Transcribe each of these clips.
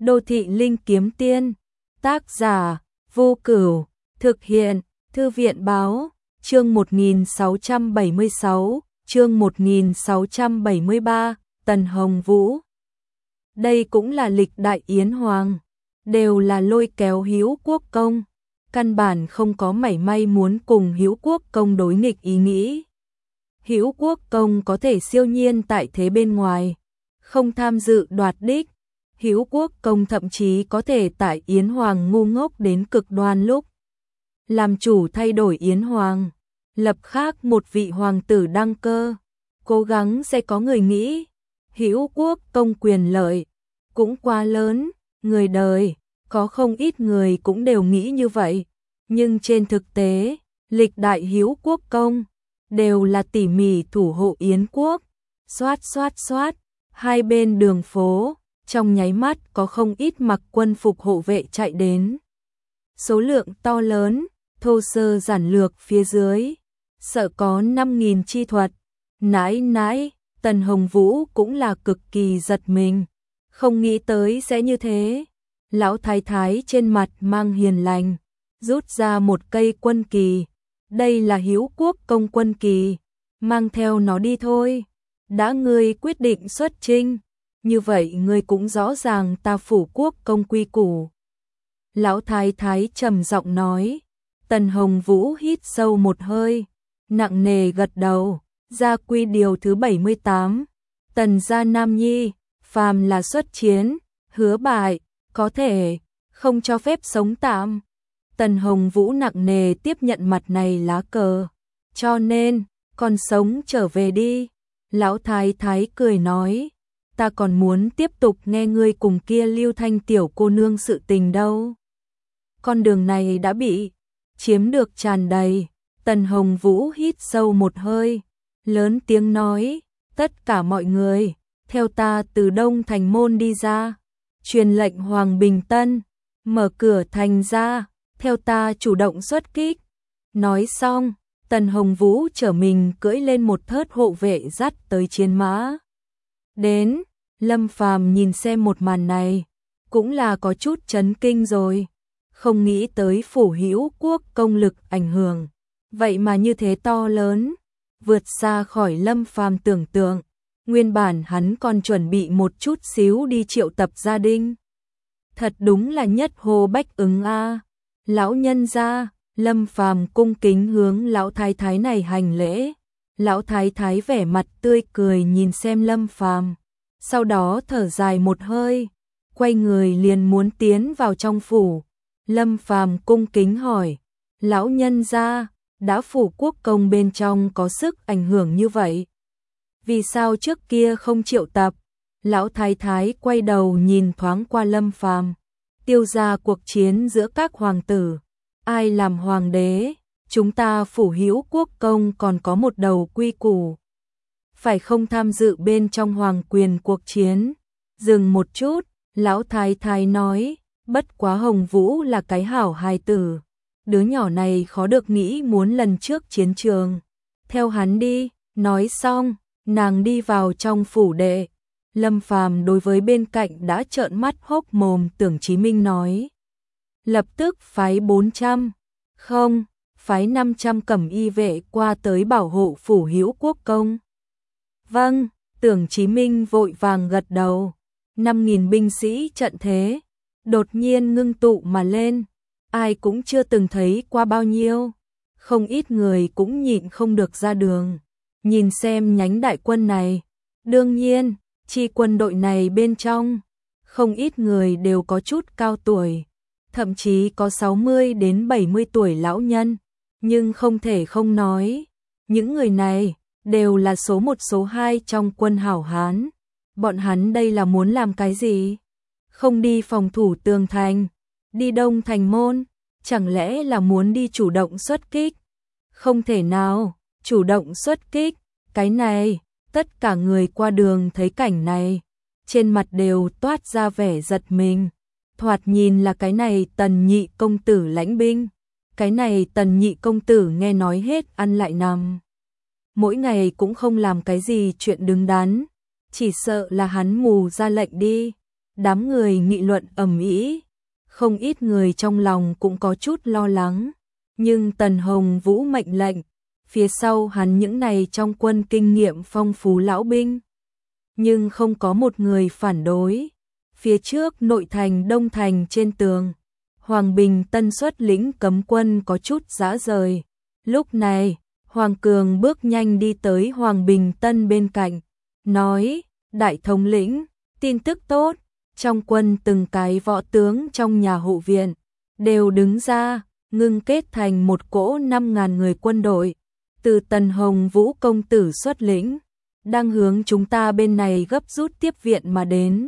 Đô thị linh kiếm tiên, tác giả, Vô Cửu, thực hiện, Thư viện báo, chương 1676, chương 1673, Tần Hồng Vũ. Đây cũng là lịch đại yến hoàng, đều là lôi kéo Hữu Quốc Công, căn bản không có mảy may muốn cùng Hữu Quốc Công đối nghịch ý nghĩ. Hữu Quốc Công có thể siêu nhiên tại thế bên ngoài, không tham dự đoạt đích. Hữu Quốc Công thậm chí có thể tại Yến Hoàng ngu ngốc đến cực đoan lúc làm chủ thay đổi Yến Hoàng, lập khác một vị hoàng tử đăng cơ. Cố gắng sẽ có người nghĩ, Hữu Quốc Công quyền lợi cũng quá lớn, người đời có không ít người cũng đều nghĩ như vậy, nhưng trên thực tế, lịch đại Hữu Quốc Công đều là tỉ mỉ thủ hộ Yến quốc, xoát, hai bên đường phố, trong nháy mắt có không ít mặc quân phục hộ vệ chạy đến. Số lượng to lớn, thô sơ giản lược phía dưới, sợ có 5.000 chi thuật. Nãi, Tần Hồng Vũ cũng là cực kỳ giật mình, không nghĩ tới sẽ như thế. Lão thái thái trên mặt mang hiền lành, rút ra một cây quân kỳ. Đây là Hữu Quốc Công quân kỳ, mang theo nó đi thôi. Đã ngươi quyết định xuất chinh, như vậy ngươi cũng rõ ràng ta Phủ Quốc Công quy củ. Lão thái thái trầm giọng nói. Tần Hồng Vũ hít sâu một hơi, nặng nề gật đầu. Gia quy điều thứ 78, Tần gia nam nhi, phàm là xuất chiến, hứa bại, có thể không cho phép sống tạm. Tần Hồng Vũ nặng nề tiếp nhận mặt này lá cờ, cho nên còn sống trở về đi. Lão thái thái cười nói, ta còn muốn tiếp tục nghe ngươi cùng kia Lưu Thanh tiểu cô nương sự tình đâu. Con đường này đã bị chiếm được tràn đầy. Tần Hồng Vũ hít sâu một hơi, lớn tiếng nói, tất cả mọi người, theo ta từ Đông Thành môn đi ra, truyền lệnh Hoàng Bình Tân, mở cửa thành ra, theo ta chủ động xuất kích. Nói xong, Tần Hồng Vũ trở mình cưỡi lên một thớt hộ vệ dắt tới chiến mã. Đến, Lâm Phàm nhìn xem một màn này, cũng là có chút chấn kinh rồi, không nghĩ tới Phủ Hữu Quốc công lực ảnh hưởng, vậy mà như thế to lớn, vượt xa khỏi Lâm Phàm tưởng tượng. Nguyên bản hắn còn chuẩn bị một chút xíu đi triệu tập gia đình. Thật đúng là nhất hô bách ứng a. Lão nhân gia, Lâm Phàm cung kính hướng lão thái thái này hành lễ. Lão thái thái vẻ mặt tươi cười nhìn xem Lâm Phàm, sau đó thở dài một hơi, quay người liền muốn tiến vào trong phủ. Lâm Phàm cung kính hỏi, lão nhân gia, đã Phủ Quốc Công bên trong có sức ảnh hưởng như vậy, vì sao trước kia không triệu tập? Lão thái thái quay đầu nhìn thoáng qua Lâm Phàm, tiêu ra cuộc chiến giữa các hoàng tử, ai làm hoàng đế, chúng ta Phủ Hữu Quốc Công còn có một đầu quy củ, phải không tham dự bên trong hoàng quyền cuộc chiến. Dừng một chút, lão thái thái nói, bất quá Hồng Vũ là cái hảo hài tử, đứa nhỏ này khó được nghĩ muốn lần trước chiến trường, theo hắn đi. Nói xong, nàng đi vào trong phủ đệ. Lâm Phàm đối với bên cạnh đã trợn mắt hốc mồm Tưởng Chí Minh nói, lập tức phái 400, không, phái 500 cẩm y vệ qua tới bảo hộ Phủ Hữu Quốc Công. Vâng, Tưởng Chí Minh vội vàng gật đầu. 5.000 binh sĩ trận thế đột nhiên ngưng tụ mà lên, ai cũng chưa từng thấy qua bao nhiêu, không ít người cũng nhịn không được ra đường nhìn xem nhánh đại quân này. Đương nhiên, chi quân đội này bên trong, không ít người đều có chút cao tuổi, thậm chí có 60 đến 70 tuổi lão nhân, nhưng không thể không nói, những người này đều là số 1 số 2 trong quân hảo hán. Bọn hắn đây là muốn làm cái gì? Không đi phòng thủ tường thành, đi Đông Thành môn, chẳng lẽ là muốn đi chủ động xuất kích? Không thể nào, chủ động xuất kích, cái này, tất cả người qua đường thấy cảnh này, trên mặt đều toát ra vẻ giật mình. Thoạt nhìn là cái này Tần nhị công tử lãnh binh, cái này Tần nhị công tử nghe nói hết ăn lại nằm, mỗi ngày cũng không làm cái gì chuyện đứng đắn, chỉ sợ là hắn mù ra lệnh đi. Đám người nghị luận ầm ĩ, không ít người trong lòng cũng có chút lo lắng, nhưng Tần Hồng Vũ mệnh lệnh, phía sau hắn những này trong quân kinh nghiệm phong phú lão binh, nhưng không có một người phản đối. Phía trước nội thành Đông thành trên tường, Hoàng Bình Tân xuất lĩnh cấm quân có chút rã rời. Lúc này, Hoàng Cường bước nhanh đi tới Hoàng Bình Tân bên cạnh, nói: "Đại thống lĩnh, tin tức tốt." Trong quân từng cái võ tướng trong nhà hộ viện đều đứng ra, ngưng kết thành một cỗ 5.000 người quân đội, từ Tần Hồng Vũ công tử xuất lĩnh, đang hướng chúng ta bên này gấp rút tiếp viện mà đến.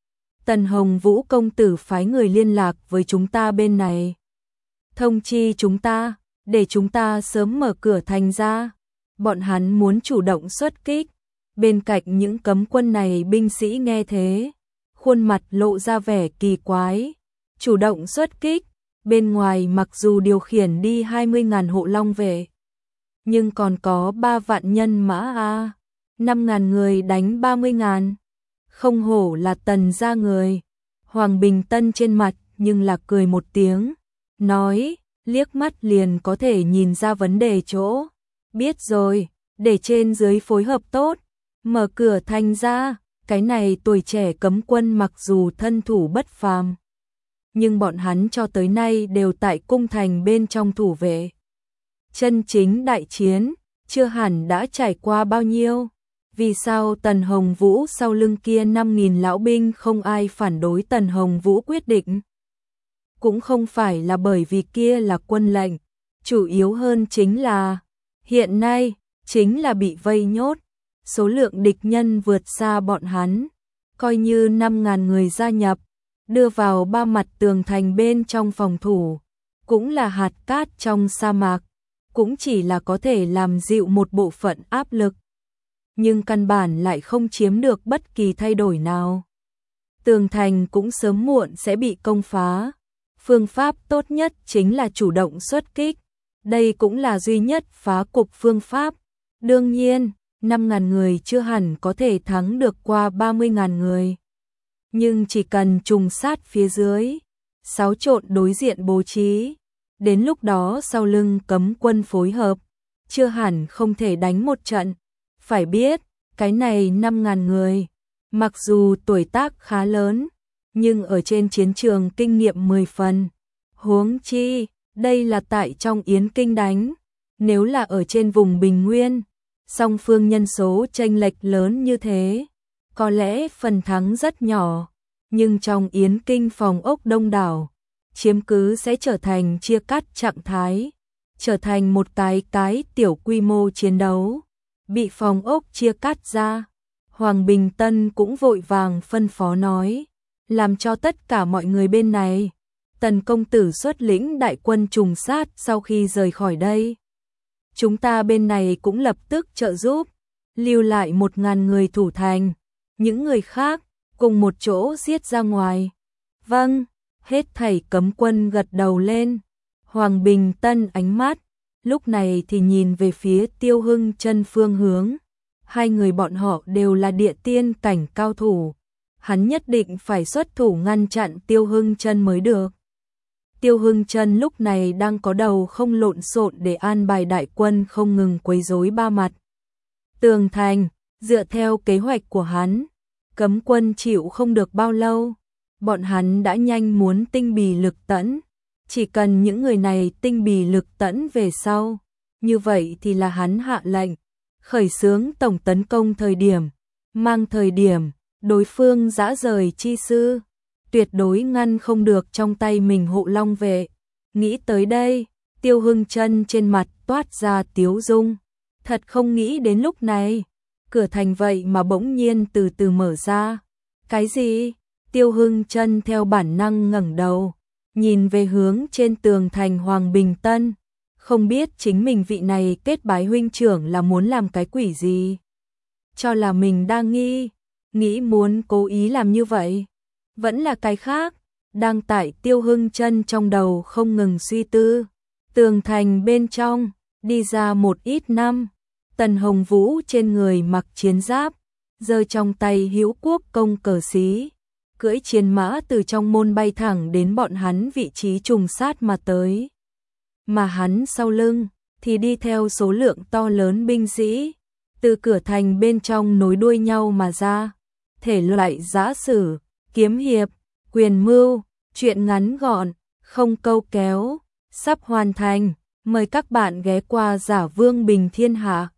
Tần Hồng Vũ công tử phái người liên lạc với chúng ta bên này, thông chi chúng ta, để chúng ta sớm mở cửa thành ra. Bọn hắn muốn chủ động xuất kích. Bên cạnh những cấm quân này binh sĩ nghe thế, khuôn mặt lộ ra vẻ kỳ quái. Chủ động xuất kích, bên ngoài mặc dù điều khiển đi 20.000 hộ long vệ, nhưng còn có 3 vạn nhân mã a, 5.000 người đánh 30.000, không hổ là Tần gia người. Hoàng Bình Tân trên mặt nhưng là cười một tiếng, nói: "Liếc mắt liền có thể nhìn ra vấn đề chỗ. Biết rồi, để trên dưới phối hợp tốt, mở cửa thành ra." Cái này tuổi trẻ cấm quân mặc dù thân thủ bất phàm, nhưng bọn hắn cho tới nay đều tại cung thành bên trong thủ vệ. Chân chính đại chiến, chưa hẳn đã trải qua bao nhiêu. Vì sao Tần Hồng Vũ sau lưng kia 5.000 lão binh không ai phản đối Tần Hồng Vũ quyết định? Cũng không phải là bởi vì kia là quân lệnh, chủ yếu hơn chính là hiện nay chính là bị vây nhốt, số lượng địch nhân vượt xa bọn hắn, coi như 5.000 người gia nhập, đưa vào 3 mặt tường thành bên trong phòng thủ, cũng là hạt cát trong sa mạc, cũng chỉ là có thể làm dịu một bộ phận áp lực, nhưng căn bản lại không chiếm được bất kỳ thay đổi nào. Tường thành cũng sớm muộn sẽ bị công phá, phương pháp tốt nhất chính là chủ động xuất kích, đây cũng là duy nhất phá cục phương pháp. Đương nhiên, 5.000 người chưa hẳn có thể thắng được qua 30.000 người. Nhưng chỉ cần trùng sát phía dưới, xáo trộn đối diện bố trí, đến lúc đó sau lưng cấm quân phối hợp, chưa hẳn không thể đánh một trận. Phải biết, cái này 5.000 người, mặc dù tuổi tác khá lớn, nhưng ở trên chiến trường kinh nghiệm 10 phần. Huống chi, đây là tại trong Yến Kinh đánh, nếu là ở trên vùng Bình Nguyên, song phương nhân số chênh lệch lớn như thế, có lẽ phần thắng rất nhỏ, nhưng trong Yến Kinh phòng ốc đông đảo, chiếm cứ sẽ trở thành chia cắt trạng thái, trở thành một cái tiểu quy mô chiến đấu, bị phòng ốc chia cắt ra. Hoàng Bình Tân cũng vội vàng phân phó nói, làm cho tất cả mọi người bên này, Tần công tử xuất lĩnh đại quân trùng sát sau khi rời khỏi đây. Chúng ta bên này cũng lập tức trợ giúp, lưu lại 1.000 người thủ thành, những người khác cùng một chỗ giết ra ngoài. Vâng, hết thảy cấm quân gật đầu lên. Hoàng Bình Tân ánh mắt lúc này thì nhìn về phía Tiêu Hưng Chân phương hướng. Hai người bọn họ đều là địa tiên cảnh cao thủ, hắn nhất định phải xuất thủ ngăn chặn Tiêu Hưng Chân mới được. Tiêu Hưng Chân lúc này đang có đầu không lộn xộn để an bài đại quân không ngừng quấy rối 3 mặt tường thành. Dựa theo kế hoạch của hắn, cấm quân chịu không được bao lâu, bọn hắn đã nhanh muốn tinh bì lực tẫn. Chỉ cần những người này tinh bì lực tẫn về sau, như vậy thì là hắn hạ lệnh khởi xướng tổng tấn công thời điểm, mang thời điểm đối phương dã rời chi sư, tuyệt đối ngăn không được trong tay mình hộ long vệ. Nghĩ tới đây, Tiêu Hưng Chân trên mặt toát ra tiếu dung, thật không nghĩ đến lúc này, cửa thành vậy mà bỗng nhiên từ từ mở ra. Cái gì? Tiêu Hưng Chân theo bản năng ngẩng đầu, nhìn về hướng trên tường thành Hoàng Bình Tân, không biết chính mình vị này kết bái huynh trưởng là muốn làm cái quỷ gì. Cho là mình đang nghĩ muốn cố ý làm như vậy, vẫn là cái khác, đang tại Tiêu Hưng Chân trong đầu không ngừng suy tư. Tường thành bên trong, đi ra một ít năm, Tần Hồng Vũ trên người mặc chiến giáp, giơ trong tay Hữu Quốc công cờ xí, cưỡi chiến mã từ trong môn bay thẳng đến bọn hắn vị trí trùng sát mà tới. Mà hắn sau lưng thì đi theo số lượng to lớn binh sĩ, từ cửa thành bên trong nối đuôi nhau mà ra. Thể loại giã sử, kiếm hiệp, quyền mưu, truyện ngắn gọn, không câu kéo, sắp hoàn thành. Mời các bạn ghé qua Giả Vương Bình Thiên Hạ.